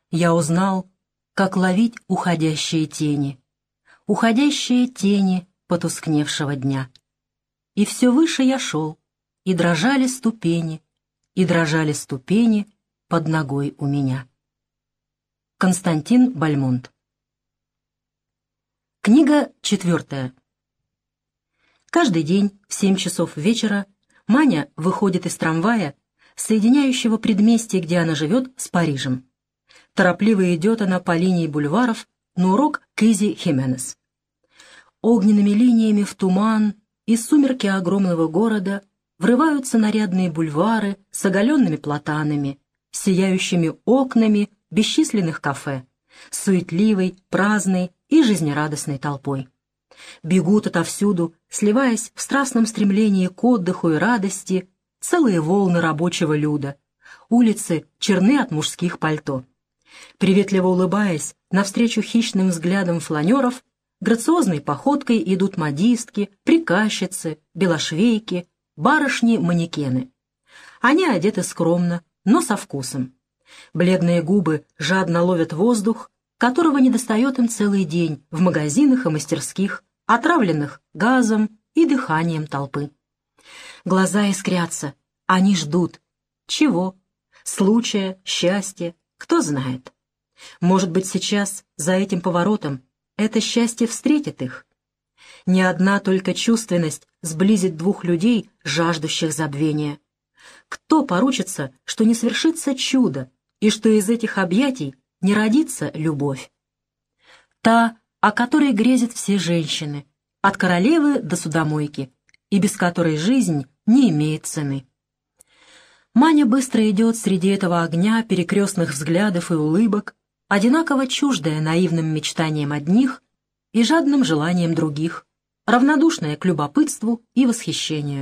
я узнал, как ловить уходящие тени потускневшего дня. И все выше я шел, и дрожали ступени под ногой у меня. Константин Бальмонт. Книга 4. Каждый день в 7 часов вечера Маня выходит из трамвая, соединяющего предместье, где она живет, с Парижем. Торопливо идет она по линии бульваров на урок к Изи Хименес. Огненными линиями в туман и сумерки огромного города врываются нарядные бульвары с оголенными платанами, сияющими окнами бесчисленных кафе, суетливой, праздной и жизнерадостной толпой. Бегут отовсюду, сливаясь в страстном стремлении к отдыху и радости, целые волны рабочего люда. Улицы черны от мужских пальто. Приветливо улыбаясь, навстречу хищным взглядам фланеров, грациозной походкой идут модистки, приказчицы, белошвейки, барышни-манекены. Они одеты скромно, но со вкусом. Бледные губы жадно ловят воздух, которого недостает им целый день в магазинах и мастерских, отравленных газом и дыханием толпы. Глаза искрятся, они ждут. Чего? Случая, счастья, кто знает. Может быть, сейчас, за этим поворотом, это счастье встретит их. Ни одна только чувственность сблизит двух людей, жаждущих забвения. Кто поручится, что не свершится чудо, и что из этих объятий не родится любовь? Та, о которой грезят все женщины, от королевы до судомойки, и без которой жизнь не имеет цены. Маня быстро идет среди этого огня перекрестных взглядов и улыбок, одинаково чуждая наивным мечтаниям одних и жадным желаниям других, равнодушная к любопытству и восхищению.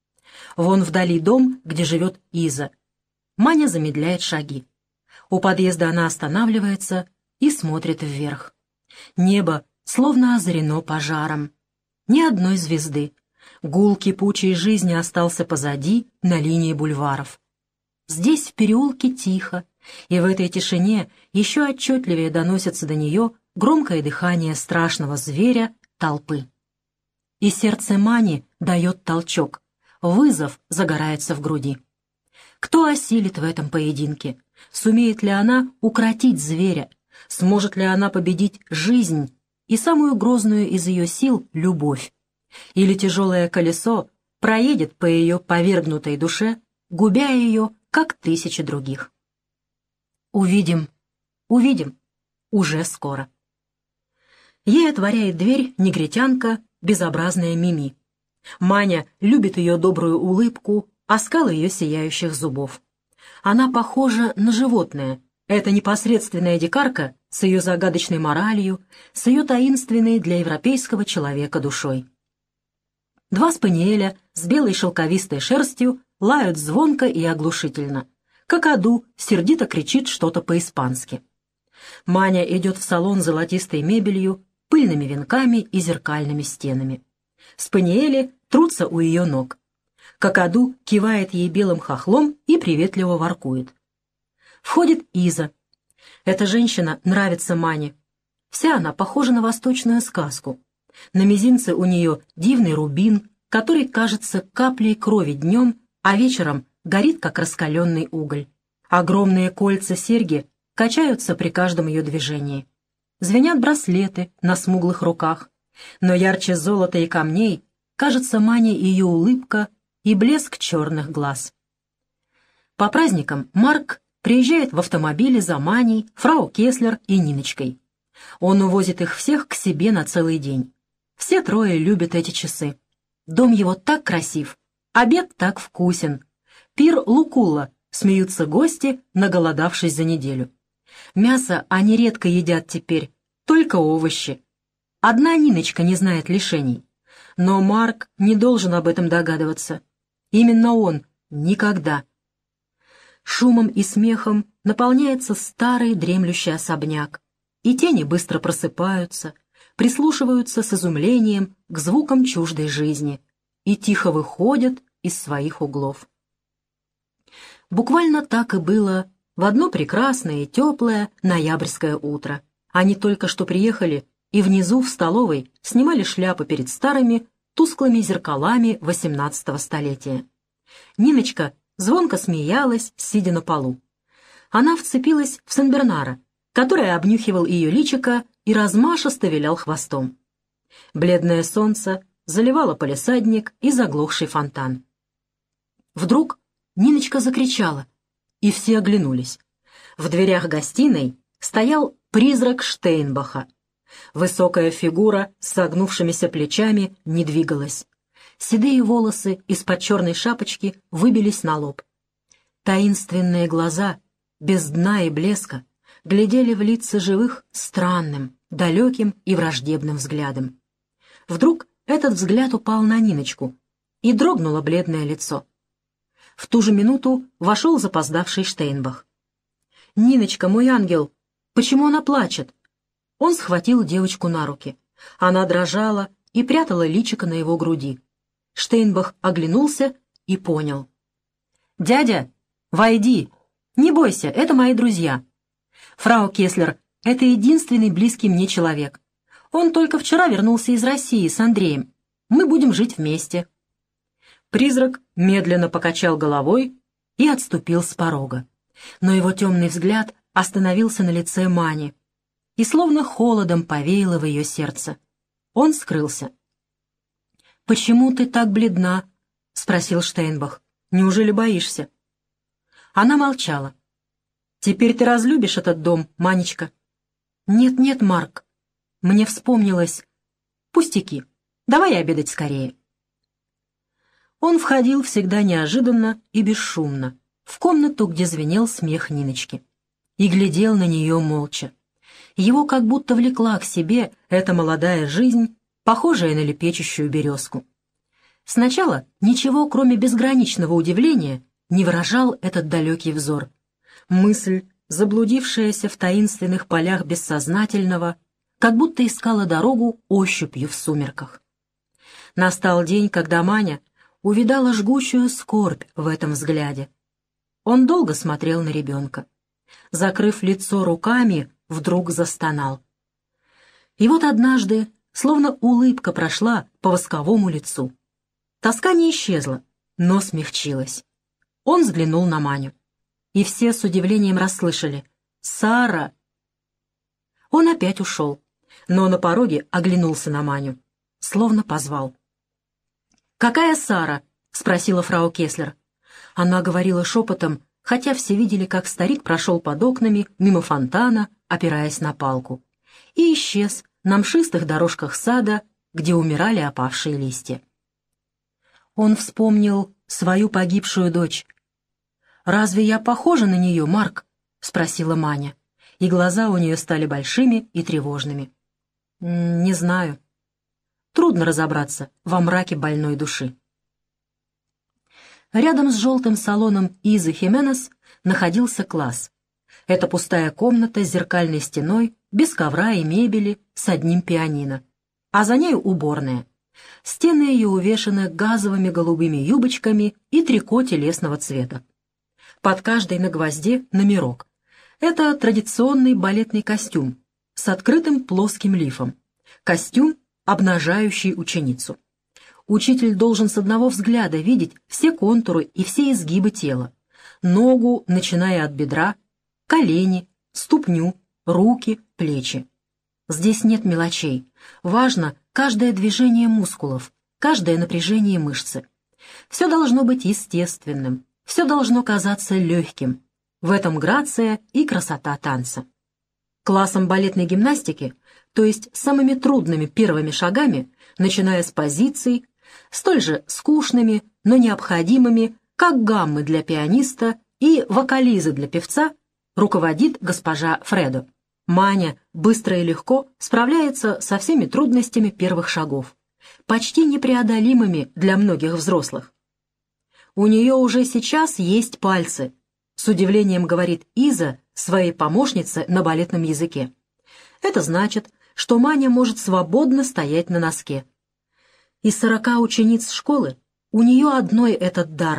Вон вдали дом, где живет Иза. Маня замедляет шаги. У подъезда она останавливается и смотрит вверх. Небо словно озарено пожаром. Ни одной звезды. Гул кипучей жизни остался позади, на линии бульваров. Здесь, в переулке, тихо, и в этой тишине еще отчетливее доносится до нее громкое дыхание страшного зверя толпы. И сердце Мани дает толчок, вызов загорается в груди. Кто осилит в этом поединке? Сумеет ли она укротить зверя? Сможет ли она победить жизнь и самую грозную из ее сил — любовь? Или тяжелое колесо проедет по ее повергнутой душе, губя ее, как тысячи других? Увидим, увидим, уже скоро. Ей отворяет дверь негритянка, безобразная Мими. Маня любит ее добрую улыбку, оскал ее сияющих зубов. Она похожа на животное. Это непосредственная дикарка с ее загадочной моралью, с ее таинственной для европейского человека душой. Два спаниеля с белой шелковистой шерстью лают звонко и оглушительно. Какаду сердито кричит что-то по-испански. Маня идет в салон с золотистой мебелью, пыльными венками и зеркальными стенами. Спаниели трутся у ее ног. Какаду кивает ей белым хохлом и приветливо воркует. Входит Иза. Эта женщина нравится Мане. Вся она похожа на восточную сказку. На мизинце у нее дивный рубин, который кажется каплей крови днем, а вечером горит, как раскаленный уголь. Огромные кольца-серьги качаются при каждом ее движении. Звенят браслеты на смуглых руках, но ярче золота и камней кажется Мане ее улыбка и блеск черных глаз. По праздникам Марк приезжает в автомобиле за Маней, фрау Кеслер и Ниночкой. Он увозит их всех к себе на целый день. Все трое любят эти часы. Дом его так красив, обед так вкусен. Пир Лукулла, смеются гости, наголодавшись за неделю. Мясо они редко едят теперь, только овощи. Одна Ниночка не знает лишений. Но Марк не должен об этом догадываться. Именно он никогда. Шумом и смехом наполняется старый дремлющий особняк, и тени быстро просыпаются, прислушиваются с изумлением к звукам чуждой жизни и тихо выходят из своих углов. Буквально так и было в одно прекрасное и теплое ноябрьское утро. Они только что приехали и внизу в столовой снимали шляпы перед старыми, тусклыми зеркалами XVIII столетия. Ниночка звонко смеялась, сидя на полу. Она вцепилась в Сен-Бернара, который обнюхивал ее личико и размашисто вилял хвостом. Бледное солнце заливало палисадник и заглохший фонтан. Вдруг Ниночка закричала, и все оглянулись. В дверях гостиной стоял призрак Штейнбаха. Высокая фигура с согнувшимися плечами не двигалась. Седые волосы из-под черной шапочки выбились на лоб. Таинственные глаза, без дна и блеска, глядели в лица живых странным, далеким и враждебным взглядом. Вдруг этот взгляд упал на Ниночку, и дрогнуло бледное лицо. В ту же минуту вошел запоздавший Штейнбах. «Ниночка, мой ангел, почему она плачет?» Он схватил девочку на руки. Она дрожала и прятала личико на его груди. Штейнбах оглянулся и понял. «Дядя, войди! Не бойся, это мои друзья. Фрау Кеслер — это единственный близкий мне человек. Он только вчера вернулся из России с Андреем. Мы будем жить вместе». Призрак медленно покачал головой и отступил с порога. Но его темный взгляд остановился на лице Мани и словно холодом повеяло в ее сердце. Он скрылся. «Почему ты так бледна?» — спросил Штейнбах. «Неужели боишься?» Она молчала. «Теперь ты разлюбишь этот дом, Манечка?» «Нет-нет, Марк. Мне вспомнилось. Пустяки. Давай обедать скорее». Он входил всегда неожиданно и бесшумно в комнату, где звенел смех Ниночки, и глядел на нее молча. Его как будто влекла к себе эта молодая жизнь, похожая на лепечущую березку. Сначала ничего, кроме безграничного удивления, не выражал этот далекий взор. Мысль, заблудившаяся в таинственных полях бессознательного, как будто искала дорогу ощупью в сумерках. Настал день, когда Маня увидала жгучую скорбь в этом взгляде. Он долго смотрел на ребенка. Закрыв лицо руками, вдруг застонал. И вот однажды, словно улыбка прошла по восковому лицу. Тоска не исчезла, но смягчилась. Он взглянул на Маню, и все с удивлением расслышали: «Сара!» Он опять ушел, но на пороге оглянулся на Маню, словно позвал. «Какая Сара?» — спросила фрау Кеслер. Она говорила шепотом, хотя все видели, как старик прошел под окнами мимо фонтана, опираясь на палку, и исчез на мшистых дорожках сада, где умирали опавшие листья. Он вспомнил свою погибшую дочь. «Разве я похожа на нее, Марк?» — спросила Маня, и глаза у нее стали большими и тревожными. «Не знаю. Трудно разобраться во мраке больной души». Рядом с желтым салоном Изы Хименес находился класс. Это пустая комната с зеркальной стеной, без ковра и мебели, с одним пианино. А за нею уборная. Стены ее увешаны газовыми голубыми юбочками и трико телесного цвета. Под каждой на гвозде номерок. Это традиционный балетный костюм с открытым плоским лифом. Костюм, обнажающий ученицу. Учитель должен с одного взгляда видеть все контуры и все изгибы тела. Ногу, начиная от бедра, колени, ступню, руки, плечи. Здесь нет мелочей. Важно каждое движение мускулов, каждое напряжение мышцы. Все должно быть естественным, все должно казаться легким. В этом грация и красота танца. Классом балетной гимнастики, то есть самыми трудными первыми шагами, начиная с позиций, столь же скучными, но необходимыми, как гаммы для пианиста и вокализы для певца, руководит госпожа Фредо. Маня быстро и легко справляется со всеми трудностями первых шагов, почти непреодолимыми для многих взрослых. «У нее уже сейчас есть пальцы», — с удивлением говорит Иза своей помощнице на балетном языке. Это значит, что Маня может свободно стоять на носке. Из 40 учениц школы у нее одной этот дар,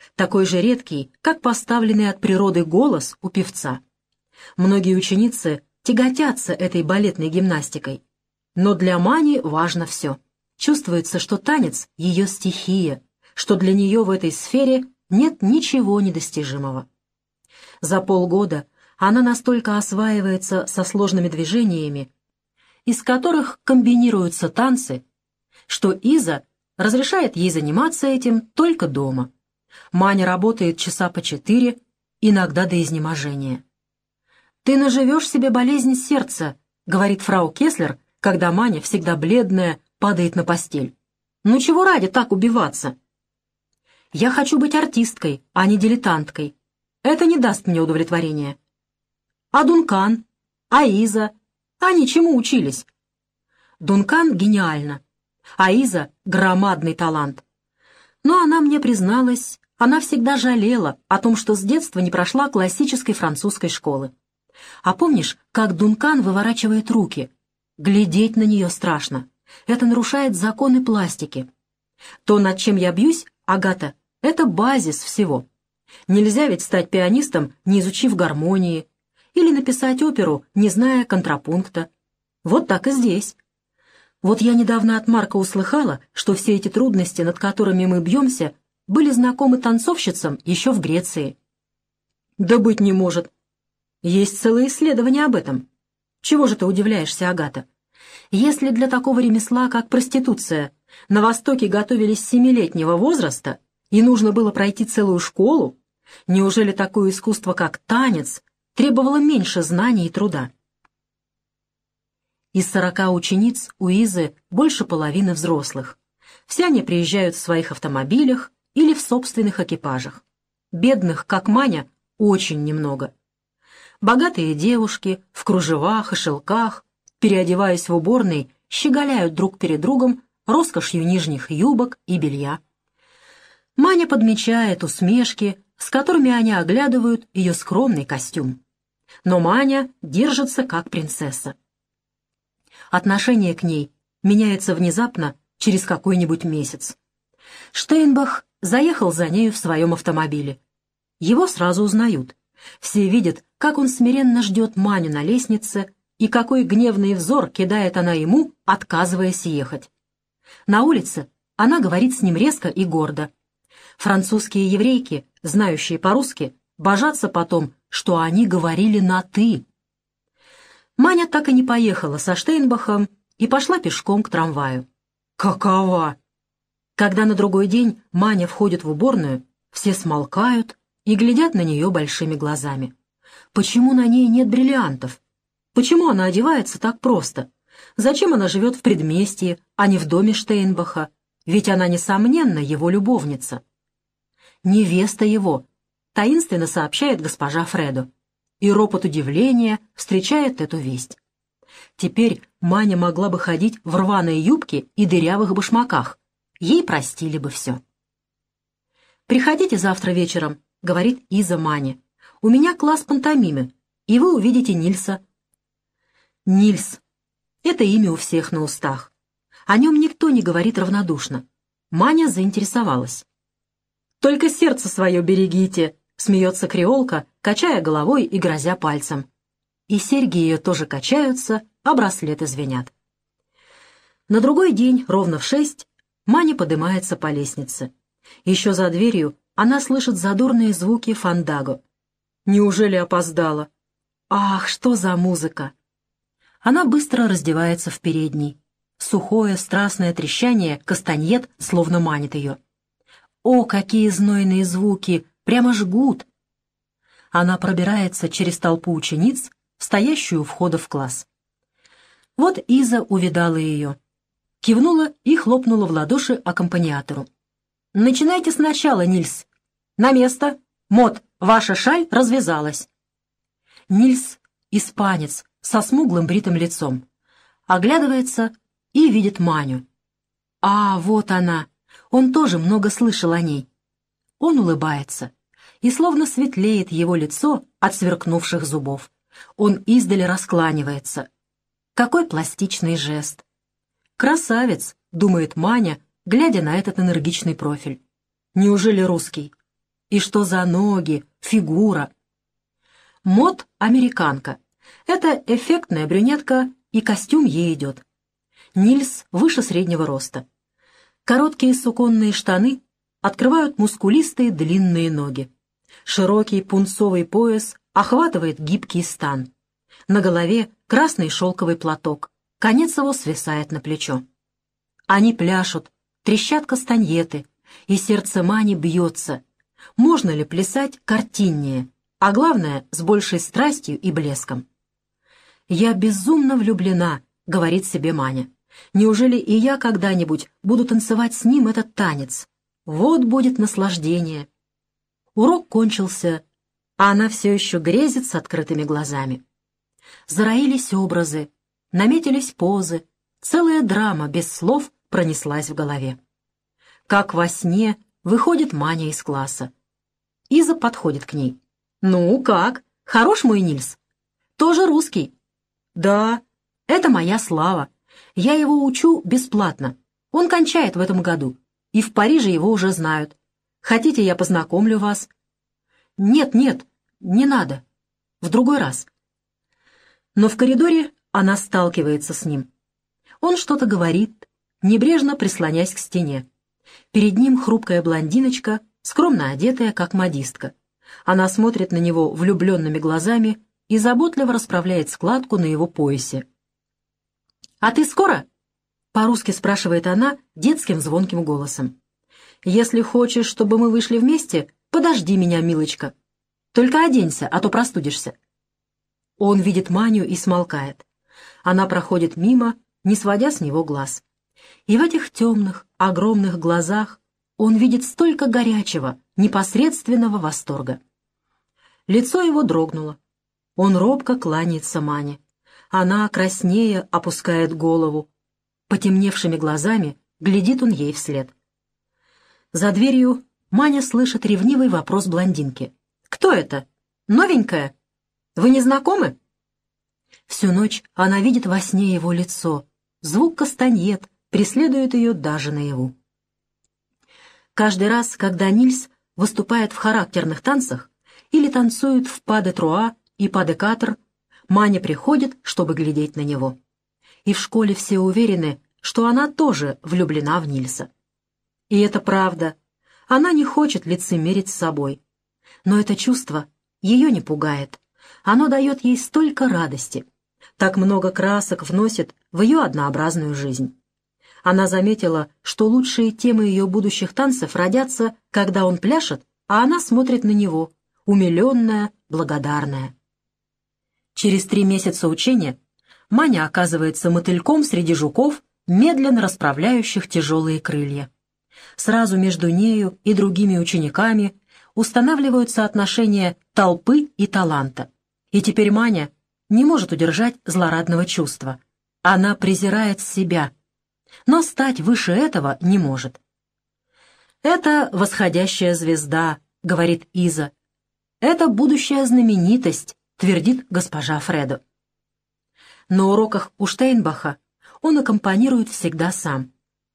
такой же редкий, как поставленный от природы голос у певца. Многие ученицы тяготятся этой балетной гимнастикой. Но для Мани важно все. Чувствуется, что танец — ее стихия, что для нее в этой сфере нет ничего недостижимого. За полгода она настолько осваивается со сложными движениями, из которых комбинируются танцы, что Иза разрешает ей заниматься этим только дома. Маня работает часа по 4, иногда до изнеможения. «Ты наживешь себе болезнь сердца», — говорит фрау Кеслер, когда Маня, всегда бледная, падает на постель. «Ну чего ради так убиваться?» «Я хочу быть артисткой, а не дилетанткой. Это не даст мне удовлетворения». «А Дункан? А Иза? Они чему учились?» Дункан гениально, а Иза — громадный талант. Но она мне призналась, она всегда жалела о том, что с детства не прошла классической французской школы. А помнишь, как Дункан выворачивает руки? Глядеть на нее страшно. Это нарушает законы пластики. То, над чем я бьюсь, Агата, это базис всего. Нельзя ведь стать пианистом, не изучив гармонии, или написать оперу, не зная контрапункта. Вот так и здесь. Вот я недавно от Марка услыхала, что все эти трудности, над которыми мы бьемся, были знакомы танцовщицам еще в Греции. Да быть не может. Есть целые исследования об этом. Чего же ты удивляешься, Агата? Если для такого ремесла, как проституция, на Востоке готовились с 7-летнего возраста, и нужно было пройти целую школу, неужели такое искусство, как танец, требовало меньше знаний и труда? Из 40 учениц у Изы больше половины взрослых. Все они приезжают в своих автомобилях или в собственных экипажах. Бедных, как Маня, очень немного. Богатые девушки в кружевах и шелках, переодеваясь в уборной, щеголяют друг перед другом роскошью нижних юбок и белья. Маня подмечает усмешки, с которыми они оглядывают ее скромный костюм. Но Маня держится как принцесса. Отношение к ней меняется внезапно через какой-нибудь месяц. Штейнбах заехал за нею в своем автомобиле. Его сразу узнают. Все видят, как он смиренно ждет Маню на лестнице и какой гневный взор кидает она ему, отказываясь ехать. На улице она говорит с ним резко и гордо. Французские еврейки, знающие по-русски, божатся потом, что они говорили на «ты». Маня так и не поехала со Штейнбахом и пошла пешком к трамваю. Какова! Когда на другой день Маня входит в уборную, все смолкают и глядят на нее большими глазами. Почему на ней нет бриллиантов? Почему она одевается так просто? Зачем она живет в предместье, а не в доме Штейнбаха? Ведь она, несомненно, его любовница. Невеста его, таинственно сообщает госпожа Фредо. И ропот удивления встречает эту весть. Теперь Маня могла бы ходить в рваной юбке и дырявых башмаках. Ей простили бы все. «Приходите завтра вечером», — говорит Иза Мане. «У меня класс пантомимы, и вы увидите Нильса». Нильс — это имя у всех на устах. О нем никто не говорит равнодушно. Маня заинтересовалась. «Только сердце свое берегите», — смеется креолка, качая головой и грозя пальцем. И серьги ее тоже качаются, а браслеты звенят. На другой день, ровно в 6, Маня поднимается по лестнице. Еще за дверью она слышит задорные звуки фандаго. Неужели опоздала? Ах, что за музыка! Она быстро раздевается в передней. Сухое, страстное трещание кастаньет словно манит ее. О, какие знойные звуки! Прямо жгут! Она пробирается через толпу учениц, стоящую у входа в класс. Вот Иза увидала ее. Кивнула и хлопнула в ладоши аккомпаниатору. «Начинайте сначала, Нильс. На место. Мот, ваша шаль развязалась». Нильс — испанец со смуглым бритым лицом. Оглядывается и видит Маню. А, вот она. Он тоже много слышал о ней. Он улыбается, и словно светлеет его лицо от сверкнувших зубов. Он издали раскланивается. Какой пластичный жест! «Красавец», — думает Маня, глядя на этот энергичный профиль. «Неужели русский?» И что за ноги, фигура. Мод — американка. Это эффектная брюнетка, и костюм ей идет. Нильс выше среднего роста. Короткие суконные штаны открывают мускулистые длинные ноги. Широкий пунцовый пояс охватывает гибкий стан. На голове красный шелковый платок, конец его свисает на плечо. Они пляшут, трещат кастаньеты, и сердце Мани бьется. Можно ли плясать картиннее, а главное, с большей страстью и блеском? «Я безумно влюблена», — говорит себе Маня. «Неужели и я когда-нибудь буду танцевать с ним этот танец? Вот будет наслаждение». Урок кончился, а она все еще грезит с открытыми глазами. Зароились образы, наметились позы, целая драма без слов пронеслась в голове. Как во сне выходит Маня из класса. Иза подходит к ней. «Ну, как? Хорош мой Нильс? Тоже русский?» «Да, это моя Слава. Я его учу бесплатно. Он кончает в этом году, и в Париже его уже знают. Хотите, я познакомлю вас?» «Нет, нет, не надо. В другой раз». Но в коридоре она сталкивается с ним. Он что-то говорит, небрежно прислонясь к стене. Перед ним хрупкая блондиночка, скромно одетая, как модистка. Она смотрит на него влюбленными глазами и заботливо расправляет складку на его поясе. «А ты скоро?» — по-русски спрашивает она детским звонким голосом. «Если хочешь, чтобы мы вышли вместе, подожди меня, милочка. Только оденься, а то простудишься». Он видит Маню и смолкает. Она проходит мимо, не сводя с него глаз. И в этих темных, огромных глазах он видит столько горячего, непосредственного восторга. Лицо его дрогнуло. Он робко кланяется Мане. Она, краснея, опускает голову. Потемневшими глазами глядит он ей вслед. За дверью Маня слышит ревнивый вопрос блондинки. «Кто это? Новенькая? Вы не знакомы?» Всю ночь она видит во сне его лицо. Звук кастаньет преследует ее даже наяву. Каждый раз, когда Нильс выступает в характерных танцах или танцует в pas-de-trois и pas-de-quatre, Маня приходит, чтобы глядеть на него. И в школе все уверены, что она тоже влюблена в Нильса. И это правда. Она не хочет лицемерить с собой. Но это чувство ее не пугает. Оно дает ей столько радости. Так много красок вносит в ее однообразную жизнь. Она заметила, что лучшие темы ее будущих танцев родятся, когда он пляшет, а она смотрит на него, умиленная, благодарная. Через 3 месяца учения Маня оказывается мотыльком среди жуков, медленно расправляющих тяжелые крылья. Сразу между нею и другими учениками устанавливаются отношения толпы и таланта. И теперь Маня не может удержать злорадного чувства. Она презирает себя, но стать выше этого не может. «Это восходящая звезда», — говорит Иза. «Это будущая знаменитость», — твердит госпожа Фредо. На уроках у Штейнбаха он аккомпанирует всегда сам.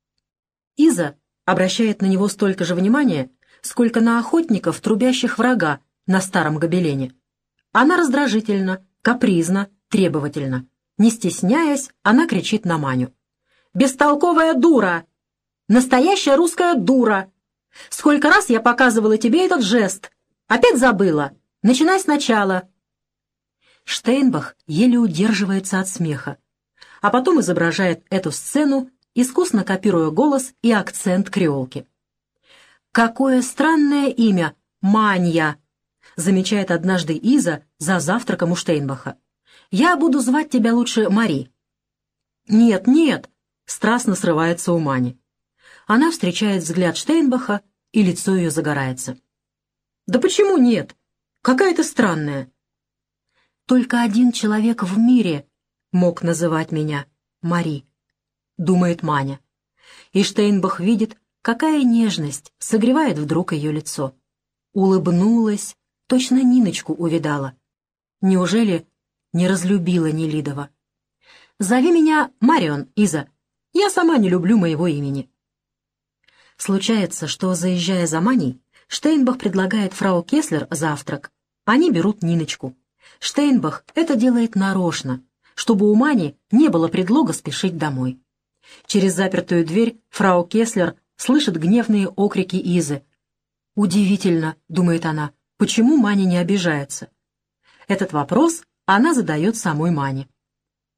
Иза обращает на него столько же внимания, сколько на охотников, трубящих врага на старом гобелене. Она раздражительна, капризна, требовательна. Не стесняясь, она кричит на Маню. «Бестолковая дура! Настоящая русская дура! Сколько раз я показывала тебе этот жест! Опять забыла! Начинай сначала!» Штейнбах еле удерживается от смеха, а потом изображает эту сцену, искусно копируя голос и акцент креолки. «Какое странное имя! Манья!» — замечает однажды Иза за завтраком у Штейнбаха. «Я буду звать тебя лучше Мари». «Нет, нет!» — страстно срывается у Мани. Она встречает взгляд Штейнбаха, и лицо ее загорается. «Да почему нет? Какая ты странная!» «Только один человек в мире мог называть меня Мари», — думает Маня. И Штейнбах видит, какая нежность согревает вдруг ее лицо. Улыбнулась, точно Ниночку увидала. Неужели не разлюбила Нелидова? «Зови меня Марион, Иза. Я сама не люблю моего имени». Случается, что, заезжая за Маней, Штейнбах предлагает фрау Кеслер завтрак. Они берут Ниночку. Штейнбах это делает нарочно, чтобы у Мани не было предлога спешить домой. Через запертую дверь фрау Кеслер слышит гневные окрики Изы. «Удивительно», — думает она, — «почему Маня не обижается?» Этот вопрос она задает самой Мане.